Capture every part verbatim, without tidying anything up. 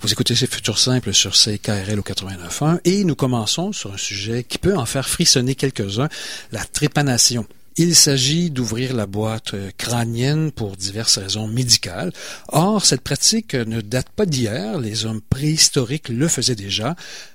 Vous écoutez ces Futurs Simples sur C K R L au quatre-vingt-neuf point un et nous commençons sur un sujet qui peut en faire frissonner quelques-uns, la trépanation. Il s'agit d'ouvrir la boîte crânienne pour diverses raisons médicales. Or, cette pratique ne date pas d'hier, les hommes préhistoriques le faisaient déjà.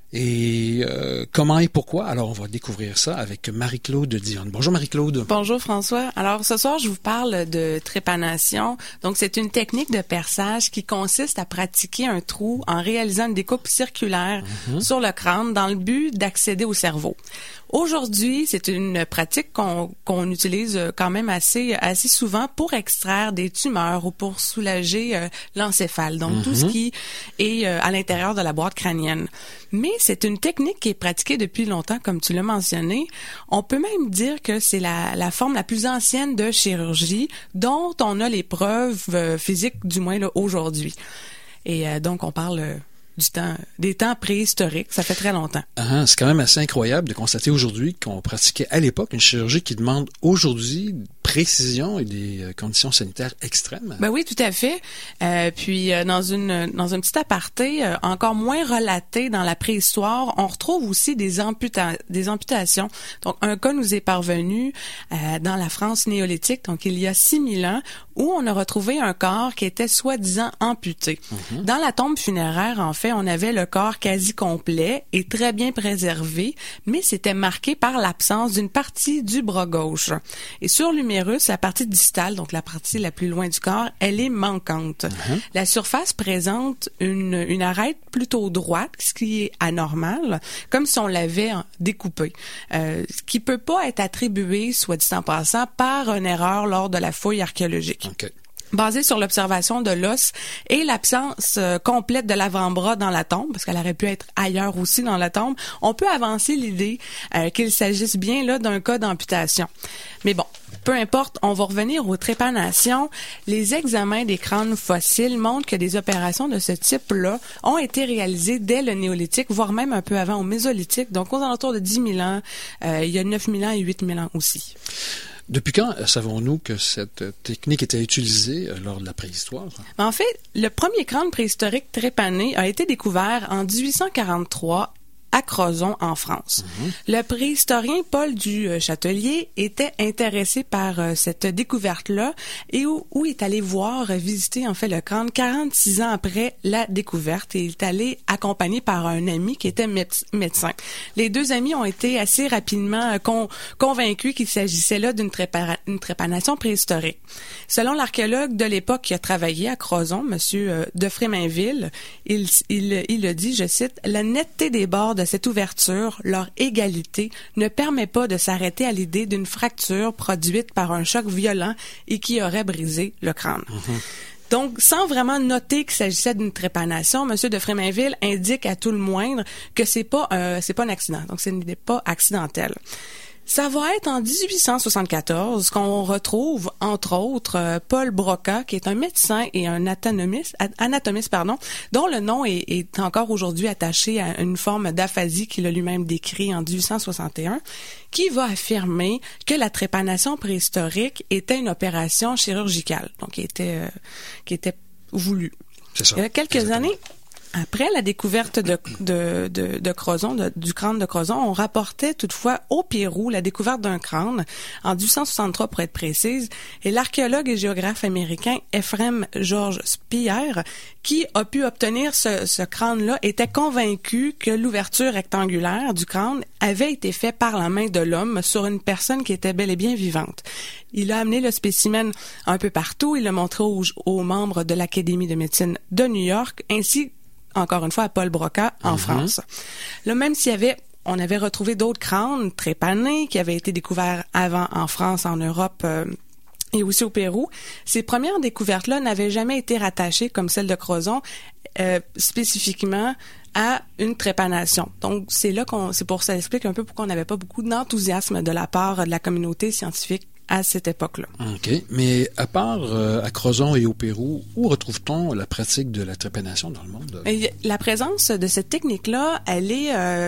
Et euh, comment et pourquoi? Alors, on va découvrir ça avec Marie-Claude Dionne. Bonjour Marie-Claude. Bonjour François. Alors, ce soir, je vous parle de trépanation. Donc, c'est une technique de perçage qui consiste à pratiquer un trou en réalisant une découpe circulaire mm-hmm. sur le crâne dans le but d'accéder au cerveau. Aujourd'hui, c'est une pratique qu'on qu'on utilise quand même assez assez souvent pour extraire des tumeurs ou pour soulager euh, l'encéphale, donc mm-hmm. tout ce qui est euh, à l'intérieur de la boîte crânienne. Mais c'est une technique qui est pratiquée depuis longtemps, comme tu l'as mentionné. On peut même dire que c'est la, la forme la plus ancienne de chirurgie dont on a les preuves euh, physiques, du moins là, aujourd'hui. Et euh, donc, on parle... Euh, du temps, des temps préhistoriques, ça fait très longtemps. Ah, c'est quand même assez incroyable de constater aujourd'hui qu'on pratiquait à l'époque une chirurgie qui demande aujourd'hui précision et des conditions sanitaires extrêmes. Ben oui, tout à fait. Euh, puis euh, dans une dans un petit aparté, euh, encore moins relaté dans la préhistoire, on retrouve aussi des amputa- des amputations. Donc un cas nous est parvenu euh, dans la France néolithique, donc il y a six mille ans, où on a retrouvé un corps qui était soi-disant amputé. Mm-hmm. Dans la tombe funéraire, en fait, on avait le corps quasi complet et très bien préservé, mais c'était marqué par l'absence d'une partie du bras gauche. Et sur l'humérus, la partie distale, donc la partie la plus loin du corps, elle est manquante. Mm-hmm. La surface présente une, une arête plutôt droite, ce qui est anormal, comme si on l'avait découpé. Euh, ce qui peut pas être attribué, soit dit en passant, par une erreur lors de la fouille archéologique. Okay. Basé sur l'observation de l'os et l'absence euh, complète de l'avant-bras dans la tombe, parce qu'elle aurait pu être ailleurs aussi dans la tombe, on peut avancer l'idée euh, qu'il s'agisse bien là d'un cas d'amputation. Mais bon, peu importe, on va revenir aux trépanations. Les examens des crânes fossiles montrent que des opérations de ce type-là ont été réalisées dès le néolithique, voire même un peu avant au mésolithique, donc aux alentours de dix mille ans, euh, il y a neuf mille ans et huit mille ans aussi. Depuis quand savons-nous que cette technique était utilisée lors de la préhistoire? En fait, le premier crâne préhistorique trépané a été découvert en dix-huit cent quarante-trois à Crozon, en France. Mm-hmm. Le préhistorien Paul du Châtelier était intéressé par euh, cette découverte-là et où, où il est allé voir, visiter en fait le crâne quarante-six ans après la découverte et il est allé accompagné par un ami qui était méde- médecin. Les deux amis ont été assez rapidement con- convaincus qu'il s'agissait là d'une trépa- une trépanation préhistorique. Selon l'archéologue de l'époque qui a travaillé à Crozon, monsieur euh, de Fréminville, il, il, il le dit, je cite, « La netteté des bords de cette ouverture, leur égalité, ne permet pas de s'arrêter à l'idée d'une fracture produite par un choc violent et qui aurait brisé le crâne. Mm-hmm. » Donc, sans vraiment noter qu'il s'agissait d'une trépanation, M. de Fréminville indique à tout le moindre que c'est pas euh, c'est pas un accident. Donc, ce n'est pas accidentel. Ça va être en dix-huit cent soixante-quatorze qu'on retrouve, entre autres, euh, Paul Broca, qui est un médecin et un anatomiste, anatomiste pardon, dont le nom est, est encore aujourd'hui attaché à une forme d'aphasie qu'il a lui-même décrit en dix-huit cent soixante et un, qui va affirmer que la trépanation préhistorique était une opération chirurgicale, donc qui était, euh, qui était voulue. C'est ça. Il y a quelques Exactement. années... Après la découverte de, de, de, de Crozon, de, du crâne de Crozon, on rapportait toutefois au Pérou la découverte d'un crâne, en dix-huit cent soixante-trois pour être précise, et l'archéologue et géographe américain Ephraim George Speer, qui a pu obtenir ce, ce crâne-là, était convaincu que l'ouverture rectangulaire du crâne avait été faite par la main de l'homme sur une personne qui était bel et bien vivante. Il a amené le spécimen un peu partout, il l'a montré aux, aux membres de l'Académie de médecine de New York, ainsi encore une fois à Paul Broca en mm-hmm. France. Là, même s'il y avait, on avait retrouvé d'autres crânes trépanés qui avaient été découverts avant en France, en Europe euh, et aussi au Pérou, ces premières découvertes-là n'avaient jamais été rattachées, comme celle de Crozon, euh, spécifiquement à une trépanation. Donc, c'est là qu'on, c'est pour ça explique un peu pourquoi on n'avait pas beaucoup d'enthousiasme de la part de la communauté scientifique à cette époque-là. OK. Mais à part euh, à Crozon et au Pérou, où retrouve-t-on la pratique de la trépanation dans le monde? Et la présence de cette technique-là, elle est euh,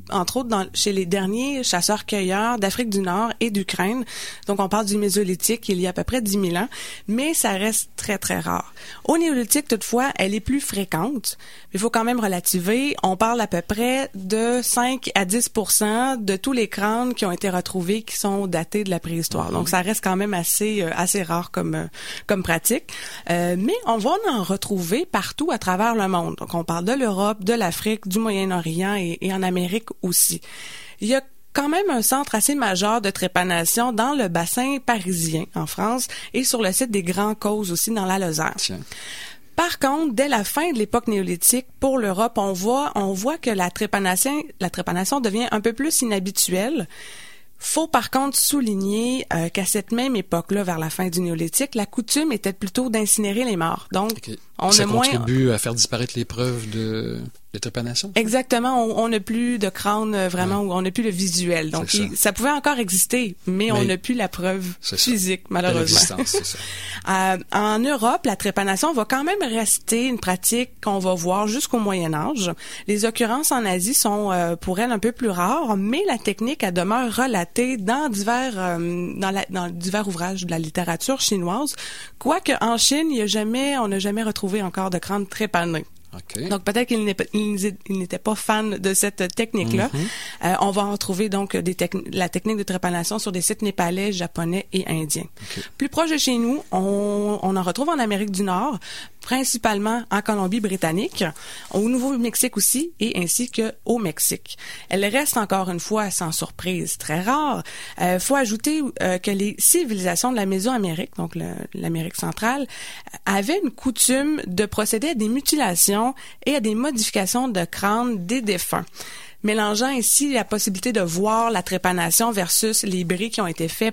entre autres dans, chez les derniers chasseurs-cueilleurs d'Afrique du Nord et d'Ukraine. Donc, on parle du Mésolithique, il y a à peu près dix mille ans, mais ça reste très, très rare. Au Néolithique, toutefois, elle est plus fréquente. Il faut quand même relativer. On parle à peu près de cinq à dix pour cent de tous les crânes qui ont été retrouvés qui sont datés de la préhistoire. Donc, ça reste quand même assez euh, assez rare comme euh, comme pratique. Euh, mais on va en retrouver partout à travers le monde. Donc, on parle de l'Europe, de l'Afrique, du Moyen-Orient et, et en Amérique aussi. Il y a quand même un centre assez majeur de trépanation dans le bassin parisien en France et sur le site des Grands Causes aussi dans la Lozère. Tiens. Par contre, dès la fin de l'époque néolithique, pour l'Europe, on voit, on voit que la trépanation, la trépanation devient un peu plus inhabituelle. Faut par contre souligner euh, qu'à cette même époque-là, vers la fin du néolithique, la coutume était plutôt d'incinérer les morts. Donc, okay. on ça a moins... contribue à faire disparaître les preuves de, de trépanation? Exactement. On n'a plus de crâne vraiment, ouais. où on n'a plus le visuel. Donc, ça. Il, ça pouvait encore exister, mais, mais on n'a plus la preuve physique, ça. malheureusement. C'est ça. euh, en Europe, la trépanation va quand même rester une pratique qu'on va voir jusqu'au Moyen Âge. Les occurrences en Asie sont euh, pour elle un peu plus rares, mais la technique, elle demeure relatée dans divers euh, dans, la, dans divers ouvrages de la littérature chinoise, quoique en Chine, il y a jamais, on n'a jamais retrouvé encore de crâne trépané. Okay. Donc peut-être qu'il n'était pas fan de cette technique-là. Mm-hmm. Euh, on va en trouver donc des techn- la technique de trépanation sur des sites népalais, japonais et indiens. Okay. Plus proche de chez nous, on, on en retrouve en Amérique du Nord, principalement en Colombie-Britannique, au Nouveau-Mexique aussi, et ainsi que au Mexique. Elle reste encore une fois, sans surprise, très rare. Il euh, faut ajouter euh, que les civilisations de la Mésoamérique, donc le, l'Amérique centrale, avaient une coutume de procéder à des mutilations et à des modifications de crâne des défunts, mélangeant ainsi la possibilité de voir la trépanation versus les bris qui ont été faits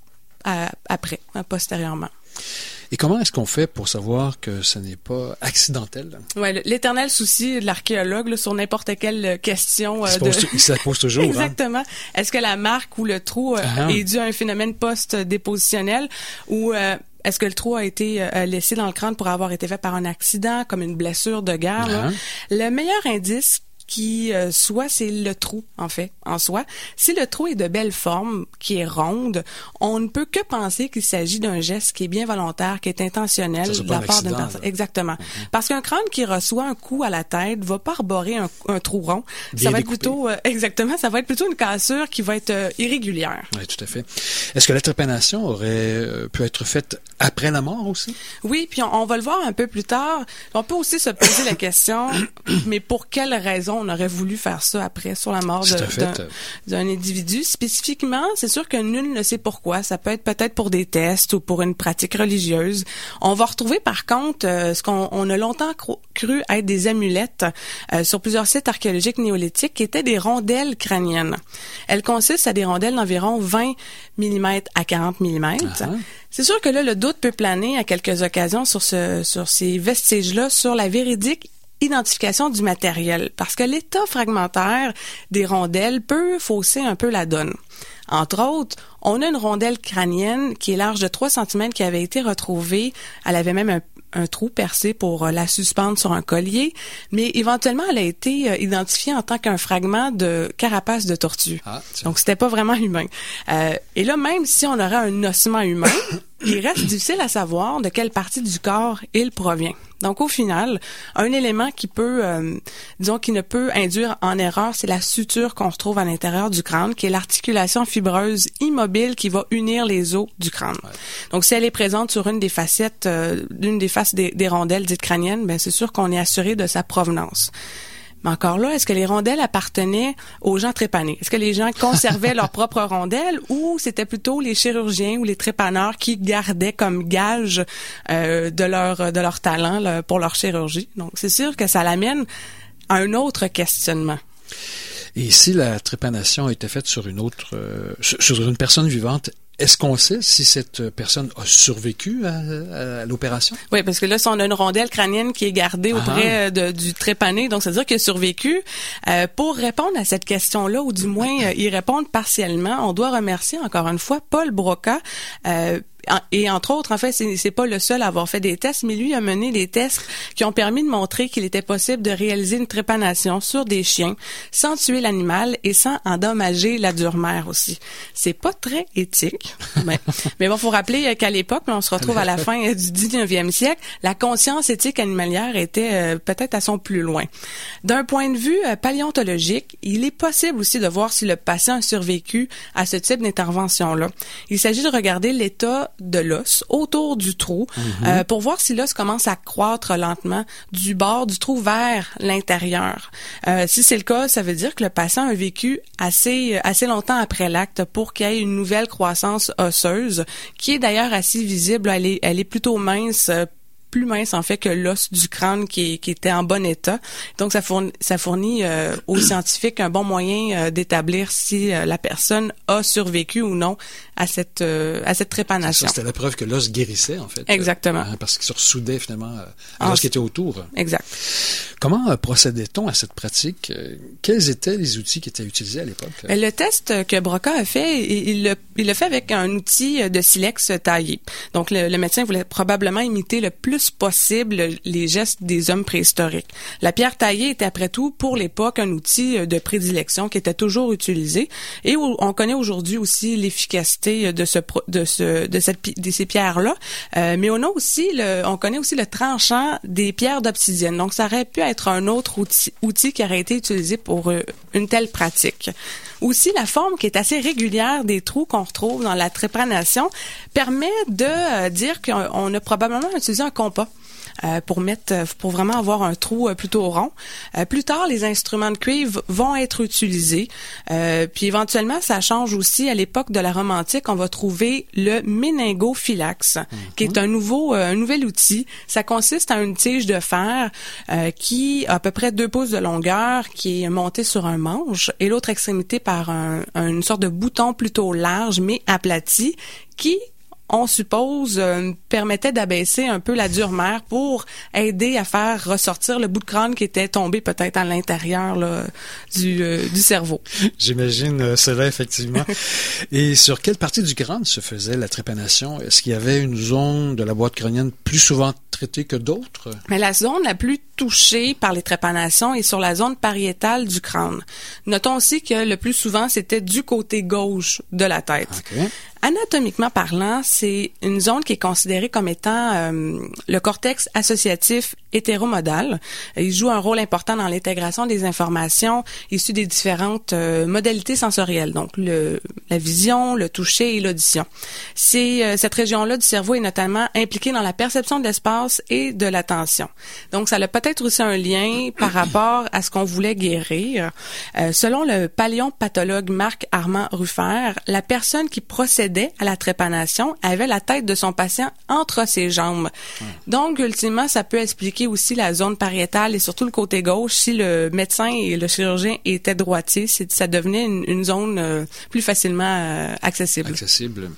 à, après, postérieurement. Et comment est-ce qu'on fait pour savoir que ce n'est pas accidentel? Ouais, l'éternel souci de l'archéologue là, sur n'importe quelle question. Il se euh, pose, de... il se la pose toujours. Exactement. Hein? Est-ce que la marque ou le trou euh, uh-huh. est dû à un phénomène post-dépositionnel ou euh, est-ce que le trou a été euh, laissé dans le crâne pour avoir été fait par un accident, comme une blessure de guerre? Uh-huh. Le meilleur indice qui euh, soit c'est le trou en fait en soi. Si le trou est de belle forme, qui est ronde, on ne peut que penser qu'il s'agit d'un geste qui est bien volontaire, qui est intentionnel ça, de la part d'une personne. Exactement. Mm-hmm. Parce qu'un crâne qui reçoit un coup à la tête va pas arborer un, un trou rond. Bien ça va découpé. être plutôt euh, exactement, ça va être plutôt une cassure qui va être euh, irrégulière. Oui, tout à fait. Est-ce que la trépanation aurait euh, pu être faite après la mort aussi? Oui, puis on, on va le voir un peu plus tard. On peut aussi se poser la question, mais pour quelle raison on aurait voulu faire ça après, sur la mort de, d'un, d'un individu. Spécifiquement, c'est sûr que nul ne sait pourquoi. Ça peut être peut-être pour des tests ou pour une pratique religieuse. On va retrouver par contre euh, ce qu'on on a longtemps cro- cru être des amulettes euh, sur plusieurs sites archéologiques néolithiques qui étaient des rondelles crâniennes. Elles consistent à des rondelles d'environ vingt millimètres à quarante millimètres. Uh-huh. C'est sûr que là, le doute peut planer à quelques occasions sur, ce, sur ces vestiges-là, sur la véridique identification du matériel, parce que l'état fragmentaire des rondelles peut fausser un peu la donne. Entre autres, on a une rondelle crânienne qui est large de trois centimètres qui avait été retrouvée. Elle avait même un, un trou percé pour la suspendre sur un collier, mais éventuellement, elle a été euh, identifiée en tant qu'un fragment de carapace de tortue. Ah, donc, c'était pas vraiment humain. Euh, et là, même si on aurait un ossement humain, il reste difficile à savoir de quelle partie du corps il provient. Donc, au final, un élément qui peut, euh, disons, qui ne peut induire en erreur, c'est la suture qu'on retrouve à l'intérieur du crâne, qui est l'articulation fibreuse immobile qui va unir les os du crâne. Ouais. Donc, si elle est présente sur une des facettes, euh, d'une des faces des, des rondelles dites crâniennes, ben c'est sûr qu'on est assuré de sa provenance. Mais encore là, est-ce que les rondelles appartenaient aux gens trépanés? Est-ce que les gens conservaient leurs propres rondelles ou c'était plutôt les chirurgiens ou les trépaneurs qui gardaient comme gage euh, de leur de leur talent là, pour leur chirurgie? Donc, c'est sûr que ça l'amène à un autre questionnement. Et si la trépanation était faite sur une autre, euh, sur une personne vivante, est-ce qu'on sait si cette personne a survécu à, à l'opération? Oui, parce que là, si on a une rondelle crânienne qui est gardée auprès de, du trépané, donc ça veut dire qu'il a survécu. Euh, pour répondre à cette question-là, ou du moins euh, y répondre partiellement, on doit remercier encore une fois Paul Broca, euh, et entre autres, en fait, c'est, c'est pas le seul à avoir fait des tests, mais lui a mené des tests qui ont permis de montrer qu'il était possible de réaliser une trépanation sur des chiens sans tuer l'animal et sans endommager la dure mère aussi. C'est pas très éthique, mais, mais bon, faut rappeler qu'à l'époque, on se retrouve à la fin du dix-neuvième siècle, la conscience éthique animalière était euh, peut-être à son plus loin. D'un point de vue euh, paléontologique, il est possible aussi de voir si le patient a survécu à ce type d'intervention-là. Il s'agit de regarder l'état de l'os autour du trou mm-hmm. euh, pour voir si l'os commence à croître lentement du bord du trou vers l'intérieur. Euh, si c'est le cas, ça veut dire que le patient a vécu assez assez longtemps après l'acte pour qu'il y ait une nouvelle croissance osseuse, qui est d'ailleurs assez visible. Elle est, elle est plutôt mince, plus mince en fait que l'os du crâne qui, est, qui était en bon état. Donc ça fournit, ça fournit euh, aux scientifiques un bon moyen euh, d'établir si euh, la personne a survécu ou non à cette euh, à cette trépanation. Ça, c'était la preuve que l'os guérissait en fait. Exactement. Euh, hein, parce qu'il se ressoudait finalement euh, à l'os qui était autour. Exact. Comment euh, procédait-on à cette pratique? Euh, quels étaient les outils qui étaient utilisés à l'époque? Là? Le test que Broca a fait, il le, il le fait avec un outil de silex taillé. Donc le, le médecin voulait probablement imiter le plus possible les gestes des hommes préhistoriques. La pierre taillée était après tout pour l'époque un outil de prédilection qui était toujours utilisé et où on connaît aujourd'hui aussi l'efficacité de ce de ce de cette de ces pierres-là. Euh, mais on a aussi le on connaît aussi le tranchant des pierres d'obsidienne. Donc ça aurait pu être un autre outil, outil qui aurait été utilisé pour euh, une telle pratique. Aussi, la forme qui est assez régulière des trous qu'on retrouve dans la trépanation permet de euh, dire qu'on a probablement utilisé un compas. Euh, pour mettre, pour vraiment avoir un trou euh, plutôt rond. Euh, plus tard, les instruments de cuivre vont être utilisés. Euh, puis éventuellement, ça change aussi. À l'époque de la Rome antique, on va trouver le méningophylax, mm-hmm. qui est un nouveau, euh, un nouvel outil. Ça consiste en une tige de fer euh, qui a à peu près deux pouces de longueur, qui est montée sur un manche, et l'autre extrémité par un, une sorte de bouton plutôt large mais aplati, qui on suppose, euh, permettait d'abaisser un peu la dure mère pour aider à faire ressortir le bout de crâne qui était tombé peut-être à l'intérieur là, du, euh, du cerveau. J'imagine euh, cela, effectivement. Et sur quelle partie du crâne se faisait la trépanation? Est-ce qu'il y avait une zone de la boîte crânienne plus souvent traitée que d'autres? Mais la zone la plus touchée par les trépanations est sur la zone pariétale du crâne. Notons aussi que le plus souvent, c'était du côté gauche de la tête. Okay. Anatomiquement parlant, c'est une zone qui est considérée comme étant euh, le cortex associatif hétéromodal. Il joue un rôle important dans l'intégration des informations issues des différentes euh, modalités sensorielles, donc le, la vision, le toucher et l'audition. C'est, euh, cette région-là du cerveau est notamment impliquée dans la perception de l'espace et de l'attention. Donc, ça a peut-être aussi un lien par rapport à ce qu'on voulait guérir. Euh, selon le paléopathologue Marc-Armand Ruffert, la personne qui procédait à la trépanation avait la tête de son patient entre ses jambes. Hum. Donc, ultimement, ça peut expliquer aussi la zone pariétale et surtout le côté gauche. Si le médecin et le chirurgien étaient droitiers, ça devenait une, une zone euh, plus facilement euh, accessible. Accessible.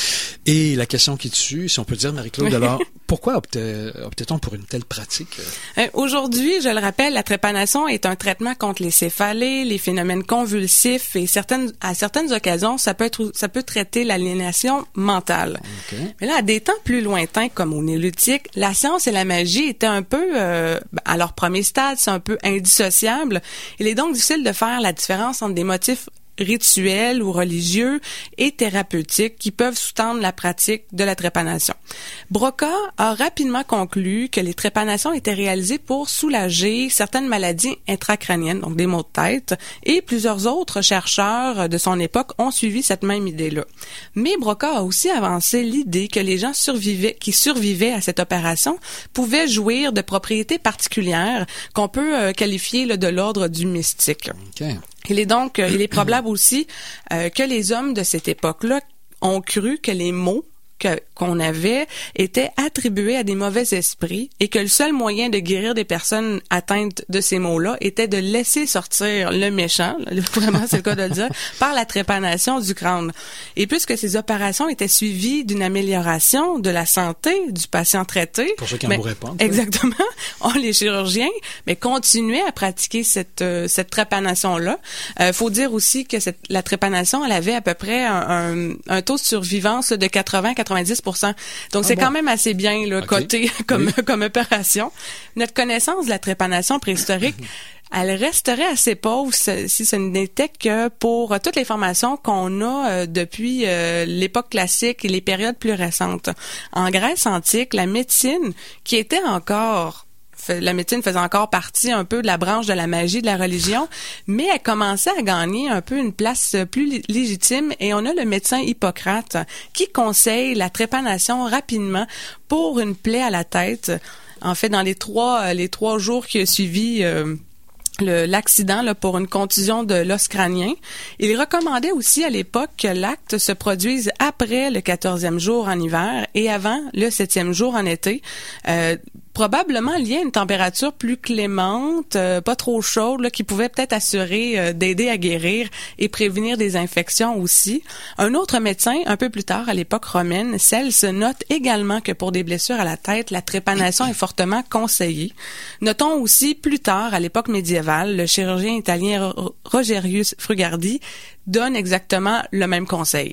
Et la question qui tue, si on peut dire, Marie-Claude, alors, pourquoi optait, optait-on pour une telle pratique? Euh, aujourd'hui, je le rappelle, la trépanation est un traitement contre les céphalées, les phénomènes convulsifs et certaines, à certaines occasions, ça peut être, ça peut traiter l'aliénation mentale. Okay. Mais là, à des temps plus lointains, comme au néolithique, la science et la magie étaient un peu, euh, à leur premier stade, c'est un peu indissociable. Il est donc difficile de faire la différence entre des motifs rituels ou religieux et thérapeutiques qui peuvent sous-tendre la pratique de la trépanation. Broca a rapidement conclu que les trépanations étaient réalisées pour soulager certaines maladies intracrâniennes, donc des maux de tête, et plusieurs autres chercheurs de son époque ont suivi cette même idée-là. Mais Broca a aussi avancé l'idée que les gens survivaient, qui survivaient à cette opération pouvaient jouir de propriétés particulières qu'on peut euh, qualifier là, de l'ordre du mystique. Okay. Il est donc, il est probable aussi euh, que les hommes de cette époque-là ont cru que les mots que, qu'on avait étaient attribués à des mauvais esprits et que le seul moyen de guérir des personnes atteintes de ces maux-là était de laisser sortir le méchant, vraiment c'est le cas de le dire, par la trépanation du crâne. Et puisque ces opérations étaient suivies d'une amélioration de la santé du patient traité, pour ceux qui en mourraient pas. Exactement, on, les chirurgiens, mais continuaient à pratiquer cette euh, cette trépanation-là. Euh, faut dire aussi que cette, la trépanation, elle avait à peu près un, un, un taux de survivance de quatre-vingts à quatre-vingt-dix pour cent. Donc, ah c'est bon. quand même assez bien là, okay. coté comme, oui. comme opération. Notre connaissance de la trépanation préhistorique, elle resterait assez pauvre si ce n'était que pour toutes les formations qu'on a euh, depuis euh, l'époque classique et les périodes plus récentes. En Grèce antique, la médecine, qui était encore la médecine faisait encore partie un peu de la branche de la magie, de la religion, mais elle commençait à gagner un peu une place plus légitime et on a le médecin Hippocrate qui conseille la trépanation rapidement pour une plaie à la tête. En fait, dans les trois, les trois jours qui ont suivi euh, Le, l'accident là, pour une contusion de l'os crânien. Il recommandait aussi à l'époque que l'acte se produise après le quatorzième jour en hiver et avant le septième jour en été. Euh, probablement lié à une température plus clémente, euh, pas trop chaude, là, qui pouvait peut-être assurer euh, d'aider à guérir et prévenir des infections aussi. Un autre médecin, un peu plus tard, à l'époque romaine, Cels, note également que pour des blessures à la tête, la trépanation est fortement conseillée. Notons aussi plus tard, à l'époque médiévale, le chirurgien italien Rogerius Frugardi donne exactement le même conseil.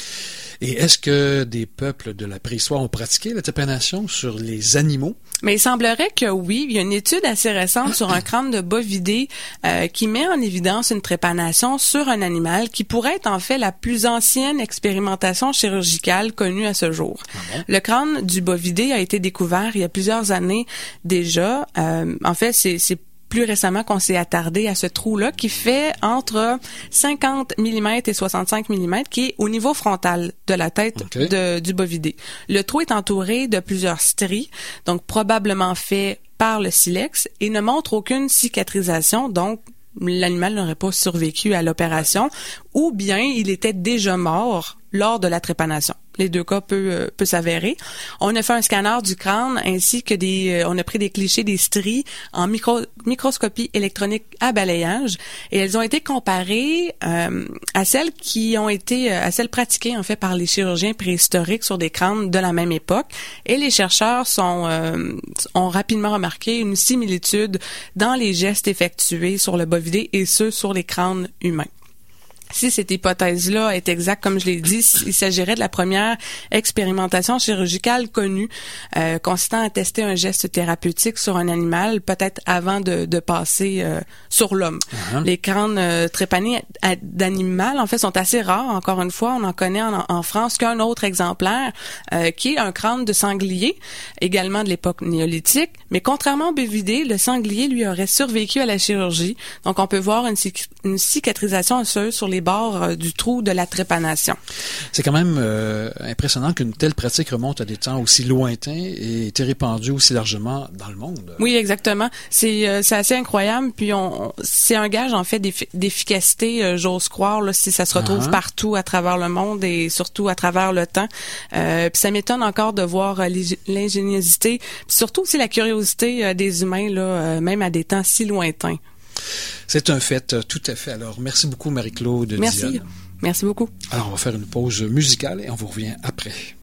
Et est-ce que des peuples de la préhistoire ont pratiqué la trépanation sur les animaux? Mais il semblerait que oui. Il y a une étude assez récente sur un crâne de bovidé euh, qui met en évidence une trépanation sur un animal qui pourrait être en fait la plus ancienne expérimentation chirurgicale connue à ce jour. Ah bon? Le crâne du bovidé a été découvert il y a plusieurs années déjà. Euh, en fait, c'est, c'est plus récemment qu'on s'est attardé à ce trou-là qui fait entre cinquante millimètres et soixante-cinq millimètres qui est au niveau frontal de la tête okay. de, du bovidé. Le trou est entouré de plusieurs stries, donc probablement fait par le silex et ne montre aucune cicatrisation, donc l'animal n'aurait pas survécu à l'opération ou bien il était déjà mort lors de la trépanation. Les deux cas peuvent euh, peut s'avérer. On a fait un scanner du crâne ainsi que des euh, on a pris des clichés des stries en micro, microscopie électronique à balayage et elles ont été comparées euh, à celles qui ont été à celles pratiquées en fait par les chirurgiens préhistoriques sur des crânes de la même époque et les chercheurs sont euh, ont rapidement remarqué une similitude dans les gestes effectués sur le bovidé et ceux sur les crânes humains. Si cette hypothèse-là est exacte, comme je l'ai dit, il s'agirait de la première expérimentation chirurgicale connue euh, consistant à tester un geste thérapeutique sur un animal, peut-être avant de, de passer euh, sur l'homme. Uh-huh. Les crânes euh, trépanés d'animal, en fait, sont assez rares. Encore une fois, on en connaît en, en France qu'un autre exemplaire, euh, qui est un crâne de sanglier, également de l'époque néolithique. Mais contrairement au bovidé, le sanglier, lui, aurait survécu à la chirurgie. Donc, on peut voir une, cic- une cicatrisation osseuse sur les bords euh, du trou de la trépanation. C'est quand même euh, impressionnant qu'une telle pratique remonte à des temps aussi lointains et ait été répandue aussi largement dans le monde. Oui, exactement. C'est euh, c'est assez incroyable. Puis on, c'est un gage en fait d'effi- d'efficacité, euh, j'ose croire, là, si ça se retrouve uh-huh. partout à travers le monde et surtout à travers le temps. Euh, puis ça m'étonne encore de voir euh, l'ingéniosité, puis surtout aussi la curiosité euh, des humains là, euh, même à des temps si lointains. C'est un fait, tout à fait. Alors, merci beaucoup, Marie-Claude Merci. Dionne. Merci beaucoup. Alors, on va faire une pause musicale et on vous revient après.